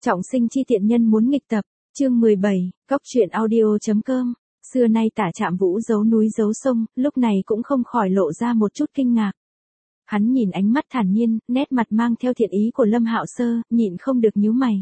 Trọng sinh chi tiện nhân muốn nghịch tập, chương 17, Cóc truyện audio.com. Xưa nay Tả Trạm Vũ giấu núi giấu sông, lúc này cũng không khỏi lộ ra một chút kinh ngạc. Hắn nhìn ánh mắt thản nhiên, nét mặt mang theo thiện ý của Lâm Hạo Sơ, nhịn không được nhíu mày.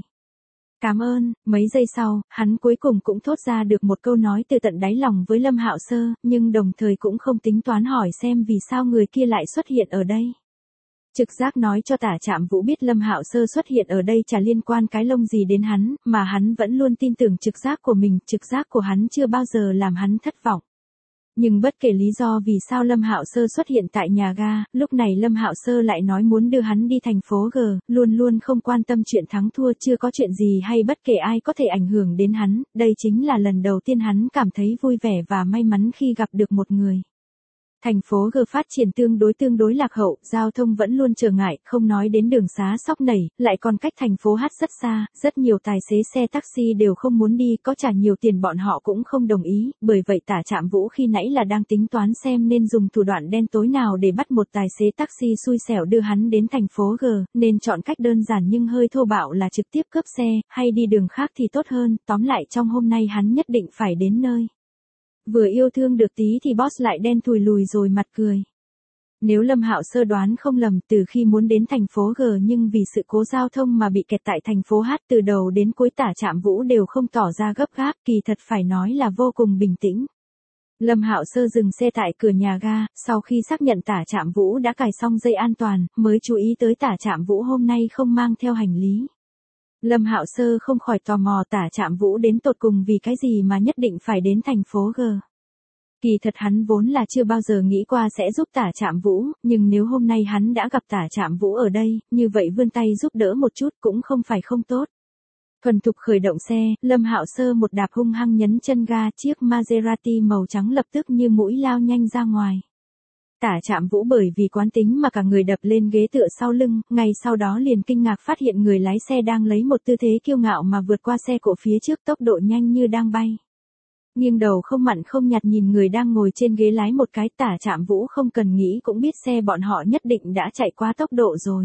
Cảm ơn. Mấy giây sau, hắn cuối cùng cũng thốt ra được một câu nói từ tận đáy lòng với Lâm Hạo Sơ, nhưng đồng thời cũng không tính toán hỏi xem vì sao người kia lại xuất hiện ở đây. Trực giác nói cho Tả Trạm Vũ biết Lâm Hạo Sơ xuất hiện ở đây chả liên quan cái lông gì đến hắn, mà hắn vẫn luôn tin tưởng trực giác của mình, trực giác của hắn chưa bao giờ làm hắn thất vọng. Nhưng bất kể lý do vì sao Lâm Hạo Sơ xuất hiện tại nhà ga, lúc này Lâm Hạo Sơ lại nói muốn đưa hắn đi thành phố G, luôn luôn không quan tâm chuyện thắng thua, chưa có chuyện gì hay bất kể ai có thể ảnh hưởng đến hắn, đây chính là lần đầu tiên hắn cảm thấy vui vẻ và may mắn khi gặp được một người. Thành phố G phát triển tương đối lạc hậu, giao thông vẫn luôn trở ngại, không nói đến đường xá sóc nảy, lại còn cách thành phố H rất xa, rất nhiều tài xế xe taxi đều không muốn đi, có trả nhiều tiền bọn họ cũng không đồng ý, bởi vậy Tả Trạm Vũ khi nãy là đang tính toán xem nên dùng thủ đoạn đen tối nào để bắt một tài xế taxi xui xẻo đưa hắn đến thành phố G, nên chọn cách đơn giản nhưng hơi thô bạo là trực tiếp cướp xe, hay đi đường khác thì tốt hơn, tóm lại trong hôm nay hắn nhất định phải đến nơi. Vừa yêu thương được tí thì boss lại đen thùi lùi rồi mặt cười. Nếu Lâm Hạo Sơ đoán không lầm, từ khi muốn đến thành phố G nhưng vì sự cố giao thông mà bị kẹt tại thành phố H, từ đầu đến cuối Tả Trạm Vũ đều không tỏ ra gấp gáp, kỳ thật phải nói là vô cùng bình tĩnh. Lâm Hạo Sơ dừng xe tại cửa nhà ga, sau khi xác nhận Tả Trạm Vũ đã cài xong dây an toàn, mới chú ý tới Tả Trạm Vũ hôm nay không mang theo hành lý. Lâm Hạo Sơ không khỏi tò mò Tả Trạm Vũ đến tột cùng vì cái gì mà nhất định phải đến thành phố G. Kỳ thật hắn vốn là chưa bao giờ nghĩ qua sẽ giúp Tả Trạm Vũ, nhưng nếu hôm nay hắn đã gặp Tả Trạm Vũ ở đây, như vậy vươn tay giúp đỡ một chút cũng không phải không tốt. Thuần thục khởi động xe, Lâm Hạo Sơ một đạp hung hăng nhấn chân ga, chiếc Maserati màu trắng lập tức như mũi lao nhanh ra ngoài. Tả Trạm Vũ bởi vì quán tính mà cả người đập lên ghế tựa sau lưng, ngay sau đó liền kinh ngạc phát hiện người lái xe đang lấy một tư thế kiêu ngạo mà vượt qua xe cộ phía trước, tốc độ nhanh như đang bay. Nghiêng đầu không mặn không nhạt nhìn người đang ngồi trên ghế lái một cái, Tả Trạm Vũ không cần nghĩ cũng biết xe bọn họ nhất định đã chạy quá tốc độ rồi.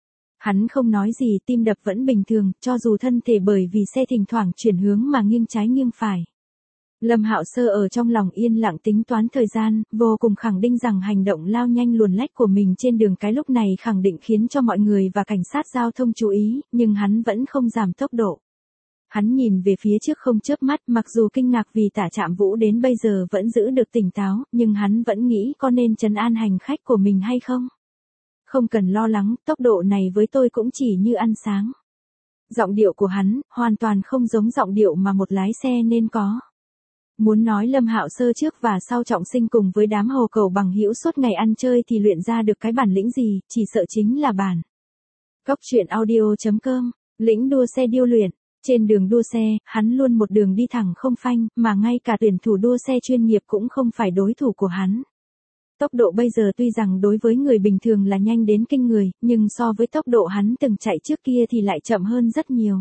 Hắn không nói gì, tim đập vẫn bình thường, cho dù thân thể bởi vì xe thỉnh thoảng chuyển hướng mà nghiêng trái nghiêng phải. Lâm Hạo Sơ ở trong lòng yên lặng tính toán thời gian, vô cùng khẳng định rằng hành động lao nhanh luồn lách của mình trên đường cái lúc này khẳng định khiến cho mọi người và cảnh sát giao thông chú ý, nhưng hắn vẫn không giảm tốc độ. Hắn nhìn về phía trước không chớp mắt, mặc dù kinh ngạc vì Tả Trạm Vũ đến bây giờ vẫn giữ được tỉnh táo, nhưng hắn vẫn nghĩ có nên trấn an hành khách của mình hay không. Không cần lo lắng, tốc độ này với tôi cũng chỉ như ăn sáng. Giọng điệu của hắn, hoàn toàn không giống giọng điệu mà một lái xe nên có. Muốn nói Lâm Hạo Sơ trước và sau trọng sinh cùng với đám hồ cầu bằng hữu suốt ngày ăn chơi thì luyện ra được cái bản lĩnh gì, chỉ sợ chính là bản. Cóc truyện audio.com, lĩnh đua xe điêu luyện. Trên đường đua xe, hắn luôn một đường đi thẳng không phanh, mà ngay cả tuyển thủ đua xe chuyên nghiệp cũng không phải đối thủ của hắn. Tốc độ bây giờ tuy rằng đối với người bình thường là nhanh đến kinh người, nhưng so với tốc độ hắn từng chạy trước kia thì lại chậm hơn rất nhiều.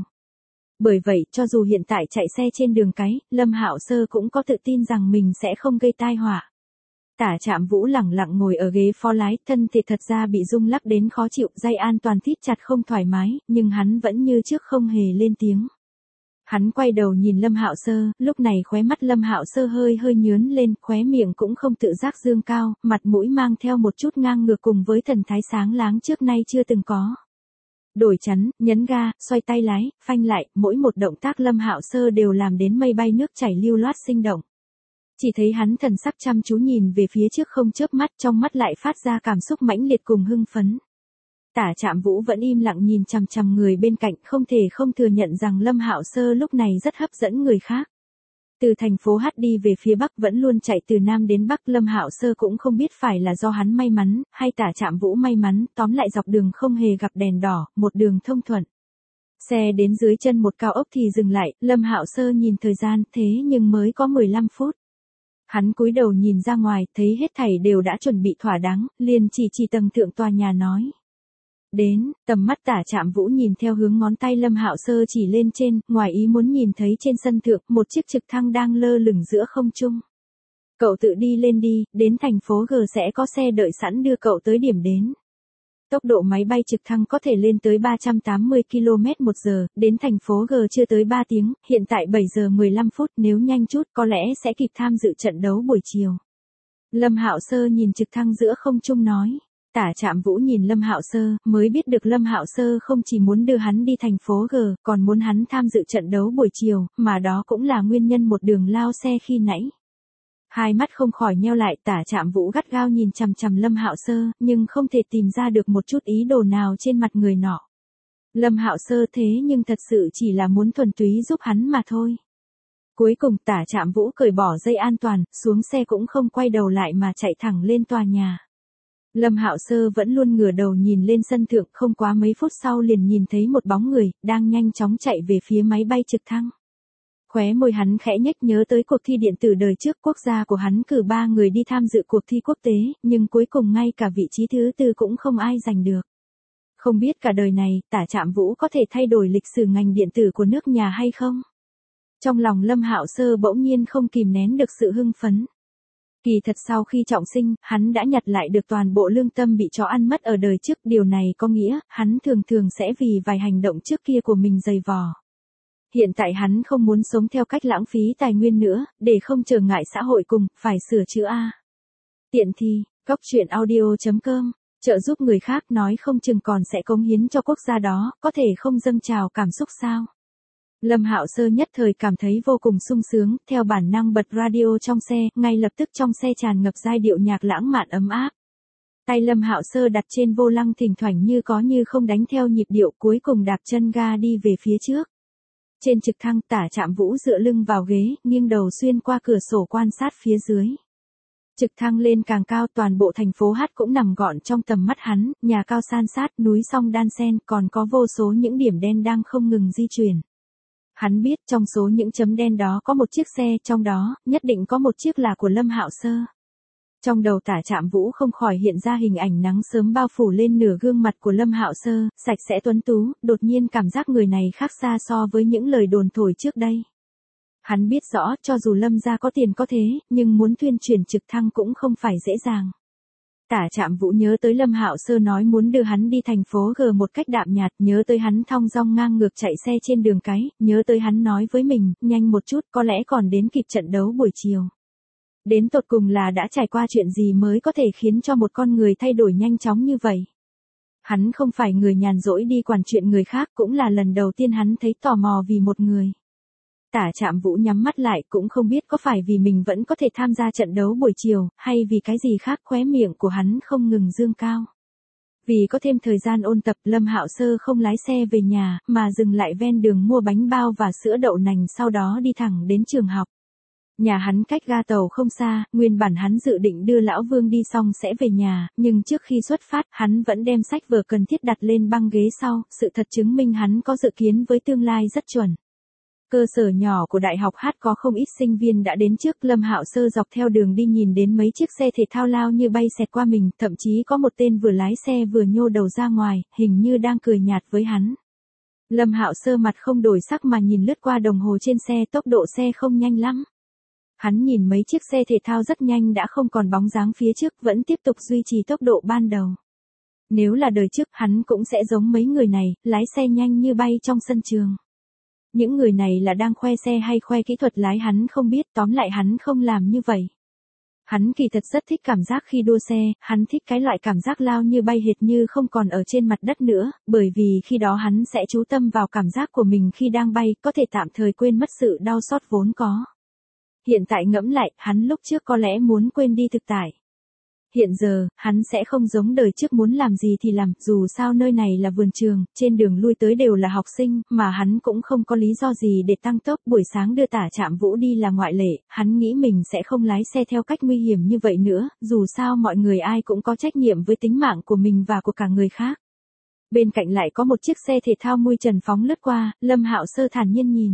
Bởi vậy, cho dù hiện tại chạy xe trên đường cái, Lâm Hạo Sơ cũng có tự tin rằng mình sẽ không gây tai họa. Tả Trạm Vũ lẳng lặng ngồi ở ghế phó lái, thân thể thật ra bị rung lắc đến khó chịu, dây an toàn thít chặt không thoải mái, nhưng hắn vẫn như trước không hề lên tiếng. Hắn quay đầu nhìn Lâm Hạo Sơ, lúc này khóe mắt Lâm Hạo Sơ hơi nhướn lên, khóe miệng cũng không tự giác dương cao, mặt mũi mang theo một chút ngang ngược cùng với thần thái sáng láng trước nay chưa từng có. Đổi chắn, nhấn ga, xoay tay lái, phanh lại, mỗi một động tác Lâm Hạo Sơ đều làm đến mây bay nước chảy lưu loát sinh động. Chỉ thấy hắn thần sắc chăm chú nhìn về phía trước không chớp mắt, trong mắt lại phát ra cảm xúc mãnh liệt cùng hưng phấn. Tả Trạm Vũ vẫn im lặng nhìn chằm chằm người bên cạnh, không thể không thừa nhận rằng Lâm Hạo Sơ lúc này rất hấp dẫn người khác. Từ thành phố H đi về phía Bắc vẫn luôn chạy từ Nam đến Bắc, Lâm Hạo Sơ cũng không biết phải là do hắn may mắn, hay Tả Trạm Vũ may mắn, tóm lại dọc đường không hề gặp đèn đỏ, một đường thông thuận. Xe đến dưới chân một cao ốc thì dừng lại, Lâm Hạo Sơ nhìn thời gian, thế nhưng mới có 15 phút. Hắn cúi đầu nhìn ra ngoài, thấy hết thảy đều đã chuẩn bị thỏa đáng, liền chỉ tầng thượng tòa nhà nói. Đến, tầm mắt Tả Trạm Vũ nhìn theo hướng ngón tay Lâm Hạo Sơ chỉ lên trên, ngoài ý muốn nhìn thấy trên sân thượng, một chiếc trực thăng đang lơ lửng giữa không trung. Cậu tự đi lên đi, đến thành phố G sẽ có xe đợi sẵn đưa cậu tới điểm đến. Tốc độ máy bay trực thăng có thể lên tới 380 km/h, đến thành phố G chưa tới 3 tiếng, hiện tại 7 giờ 15 phút, nếu nhanh chút có lẽ sẽ kịp tham dự trận đấu buổi chiều. Lâm Hạo Sơ nhìn trực thăng giữa không trung nói. Tả Trạm Vũ nhìn Lâm Hạo Sơ, mới biết được Lâm Hạo Sơ không chỉ muốn đưa hắn đi thành phố G, còn muốn hắn tham dự trận đấu buổi chiều, mà đó cũng là nguyên nhân một đường lao xe khi nãy. Hai mắt không khỏi nheo lại, Tả Trạm Vũ gắt gao nhìn chằm chằm Lâm Hạo Sơ, nhưng không thể tìm ra được một chút ý đồ nào trên mặt người nọ. Lâm Hạo Sơ thế nhưng thật sự chỉ là muốn thuần túy giúp hắn mà thôi. Cuối cùng Tả Trạm Vũ cởi bỏ dây an toàn, xuống xe cũng không quay đầu lại mà chạy thẳng lên tòa nhà. Lâm Hạo Sơ vẫn luôn ngửa đầu nhìn lên sân thượng, không quá mấy phút sau liền nhìn thấy một bóng người, đang nhanh chóng chạy về phía máy bay trực thăng. Khóe môi hắn khẽ nhếch nhớ tới cuộc thi điện tử đời trước, quốc gia của hắn cử 3 người đi tham dự cuộc thi quốc tế, nhưng cuối cùng ngay cả vị trí thứ 4 cũng không ai giành được. Không biết cả đời này, Tả Trạm Vũ có thể thay đổi lịch sử ngành điện tử của nước nhà hay không? Trong lòng Lâm Hạo Sơ bỗng nhiên không kìm nén được sự hưng phấn. Kỳ thật sau khi trọng sinh, hắn đã nhặt lại được toàn bộ lương tâm bị chó ăn mất ở đời trước, điều này có nghĩa, hắn thường thường sẽ vì vài hành động trước kia của mình dày vò. Hiện tại hắn không muốn sống theo cách lãng phí tài nguyên nữa, để không trở ngại xã hội cùng, phải sửa chữa a. Tiện thi, coctruyện.audio.com, trợ giúp người khác nói không chừng còn sẽ cống hiến cho quốc gia đó, có thể không dâng trào cảm xúc sao? Lâm Hạo Sơ nhất thời cảm thấy vô cùng sung sướng, theo bản năng bật radio trong xe, ngay lập tức trong xe tràn ngập giai điệu nhạc lãng mạn ấm áp. Tay Lâm Hạo Sơ đặt trên vô lăng thỉnh thoảng như có như không đánh theo nhịp điệu, cuối cùng đạp chân ga đi về phía trước. Trên trực thăng, Tả Trạm Vũ dựa lưng vào ghế, nghiêng đầu xuyên qua cửa sổ quan sát phía dưới. Trực thăng lên càng cao, toàn bộ thành phố Hát cũng nằm gọn trong tầm mắt hắn, nhà cao san sát, núi song đan xen, còn có vô số những điểm đen đang không ngừng di chuyển. Hắn biết trong số những chấm đen đó có một chiếc xe, trong đó, nhất định có một chiếc là của Lâm Hạo Sơ. Trong đầu Tả Trạm Vũ không khỏi hiện ra hình ảnh nắng sớm bao phủ lên nửa gương mặt của Lâm Hạo Sơ, sạch sẽ tuấn tú, đột nhiên cảm giác người này khác xa so với những lời đồn thổi trước đây. Hắn biết rõ, cho dù Lâm gia có tiền có thế, nhưng muốn thuyên chuyển trực thăng cũng không phải dễ dàng. Tả Trạm Vũ nhớ tới Lâm Hạo Sơ nói muốn đưa hắn đi thành phố G một cách đạm nhạt, nhớ tới hắn thong dong ngang ngược chạy xe trên đường cái, nhớ tới hắn nói với mình, nhanh một chút, có lẽ còn đến kịp trận đấu buổi chiều. Đến tột cùng là đã trải qua chuyện gì mới có thể khiến cho một con người thay đổi nhanh chóng như vậy? Hắn không phải người nhàn rỗi đi quản chuyện người khác, cũng là lần đầu tiên hắn thấy tò mò vì một người. Tả Trạm Vũ nhắm mắt lại, cũng không biết có phải vì mình vẫn có thể tham gia trận đấu buổi chiều, hay vì cái gì khác, khóe miệng của hắn không ngừng dương cao. Vì có thêm thời gian ôn tập, Lâm Hạo Sơ không lái xe về nhà, mà dừng lại ven đường mua bánh bao và sữa đậu nành, sau đó đi thẳng đến trường học. Nhà hắn cách ga tàu không xa, nguyên bản hắn dự định đưa Lão Vương đi xong sẽ về nhà, nhưng trước khi xuất phát, hắn vẫn đem sách vở cần thiết đặt lên băng ghế sau, sự thật chứng minh hắn có dự kiến với tương lai rất chuẩn. Cơ sở nhỏ của Đại học Hát có không ít sinh viên đã đến trước, Lâm Hạo Sơ dọc theo đường đi nhìn đến mấy chiếc xe thể thao lao như bay xẹt qua mình, thậm chí có một tên vừa lái xe vừa nhô đầu ra ngoài, hình như đang cười nhạt với hắn. Lâm Hạo Sơ mặt không đổi sắc mà nhìn lướt qua đồng hồ trên xe, tốc độ xe không nhanh lắm. Hắn nhìn mấy chiếc xe thể thao rất nhanh đã không còn bóng dáng phía trước, vẫn tiếp tục duy trì tốc độ ban đầu. Nếu là đời trước, hắn cũng sẽ giống mấy người này, lái xe nhanh như bay trong sân trường. Những người này là đang khoe xe hay khoe kỹ thuật lái hắn không biết, tóm lại hắn không làm như vậy. Hắn kỳ thật rất thích cảm giác khi đua xe, hắn thích cái loại cảm giác lao như bay hệt như không còn ở trên mặt đất nữa, bởi vì khi đó hắn sẽ chú tâm vào cảm giác của mình khi đang bay, có thể tạm thời quên mất sự đau xót vốn có. Hiện tại ngẫm lại, hắn lúc trước có lẽ muốn quên đi thực tại. Hiện giờ, hắn sẽ không giống đời trước muốn làm gì thì làm, dù sao nơi này là vườn trường, trên đường lui tới đều là học sinh, mà hắn cũng không có lý do gì để tăng tốc. Buổi sáng đưa Tả Trạm Vũ đi là ngoại lệ, hắn nghĩ mình sẽ không lái xe theo cách nguy hiểm như vậy nữa, dù sao mọi người ai cũng có trách nhiệm với tính mạng của mình và của cả người khác. Bên cạnh lại có một chiếc xe thể thao mui trần phóng lướt qua, Lâm Hạo Sơ thản nhiên nhìn.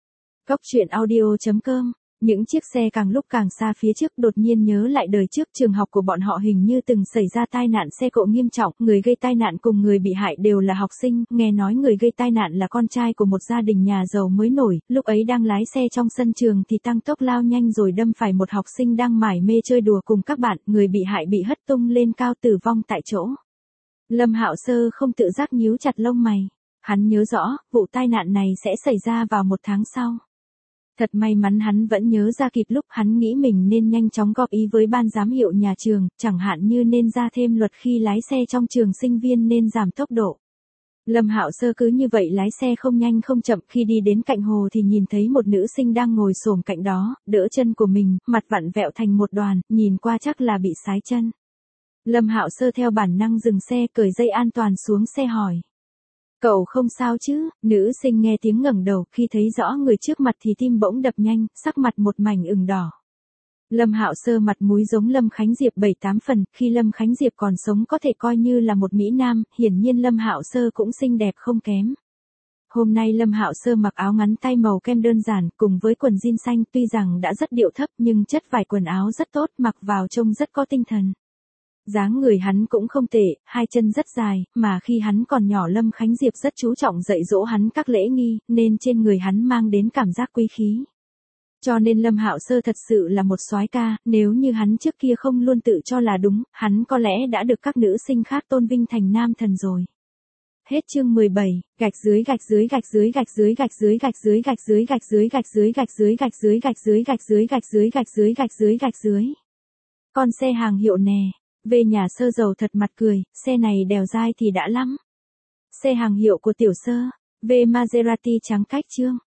Coctruyện.audio.com. Những chiếc xe càng lúc càng xa phía trước, đột nhiên nhớ lại đời trước trường học của bọn họ hình như từng xảy ra tai nạn xe cộ nghiêm trọng, người gây tai nạn cùng người bị hại đều là học sinh, nghe nói người gây tai nạn là con trai của một gia đình nhà giàu mới nổi, lúc ấy đang lái xe trong sân trường thì tăng tốc lao nhanh rồi đâm phải một học sinh đang mải mê chơi đùa cùng các bạn, người bị hại bị hất tung lên cao tử vong tại chỗ. Lâm Hạo Sơ không tự giác nhíu chặt lông mày. Hắn nhớ rõ, vụ tai nạn này sẽ xảy ra vào 1 tháng sau. Thật may mắn hắn vẫn nhớ ra kịp lúc hắn nghĩ mình nên nhanh chóng góp ý với ban giám hiệu nhà trường, chẳng hạn như nên ra thêm luật khi lái xe trong trường sinh viên nên giảm tốc độ. Lâm Hạo Sơ cứ như vậy lái xe không nhanh không chậm, khi đi đến cạnh hồ thì nhìn thấy một nữ sinh đang ngồi xổm cạnh đó, đỡ chân của mình, mặt vặn vẹo thành một đoàn, nhìn qua chắc là bị sái chân. Lâm Hạo Sơ theo bản năng dừng xe, cởi dây an toàn xuống xe hỏi. Cậu không sao chứ? Nữ sinh nghe tiếng ngẩng đầu, khi thấy rõ người trước mặt thì tim bỗng đập nhanh, sắc mặt một mảnh ửng đỏ. Lâm Hạo Sơ mặt mũi giống Lâm Khánh Diệp 7-8 phần, khi Lâm Khánh Diệp còn sống có thể coi như là một mỹ nam, hiển nhiên Lâm Hạo Sơ cũng xinh đẹp không kém. Hôm nay Lâm Hạo Sơ mặc áo ngắn tay màu kem đơn giản, cùng với quần jean xanh, tuy rằng đã rất điệu thấp nhưng chất vải quần áo rất tốt, mặc vào trông rất có tinh thần. Dáng người hắn cũng không tệ, 2 chân rất dài, mà khi hắn còn nhỏ Lâm Khánh Diệp rất chú trọng dạy dỗ hắn các lễ nghi, nên trên người hắn mang đến cảm giác quý khí. Cho nên Lâm Hạo Sơ thật sự là một soái ca, nếu như hắn trước kia không luôn tự cho là đúng, hắn có lẽ đã được các nữ sinh khác tôn vinh thành nam thần rồi. Hết chương 17, gạch dưới gạch dưới gạch dưới gạch dưới gạch dưới gạch dưới gạch dưới gạch dưới gạch dưới gạch dưới gạch dưới gạch dưới gạch dưới gạch dưới gạch dưới gạch dưới gạch dưới. Con xe hàng hiệu nè. Về nhà Sơ Dầu thật mặt cười, xe này đèo dai thì đã lắm. Xe hàng hiệu của tiểu Sơ, về Maserati trắng cách chương.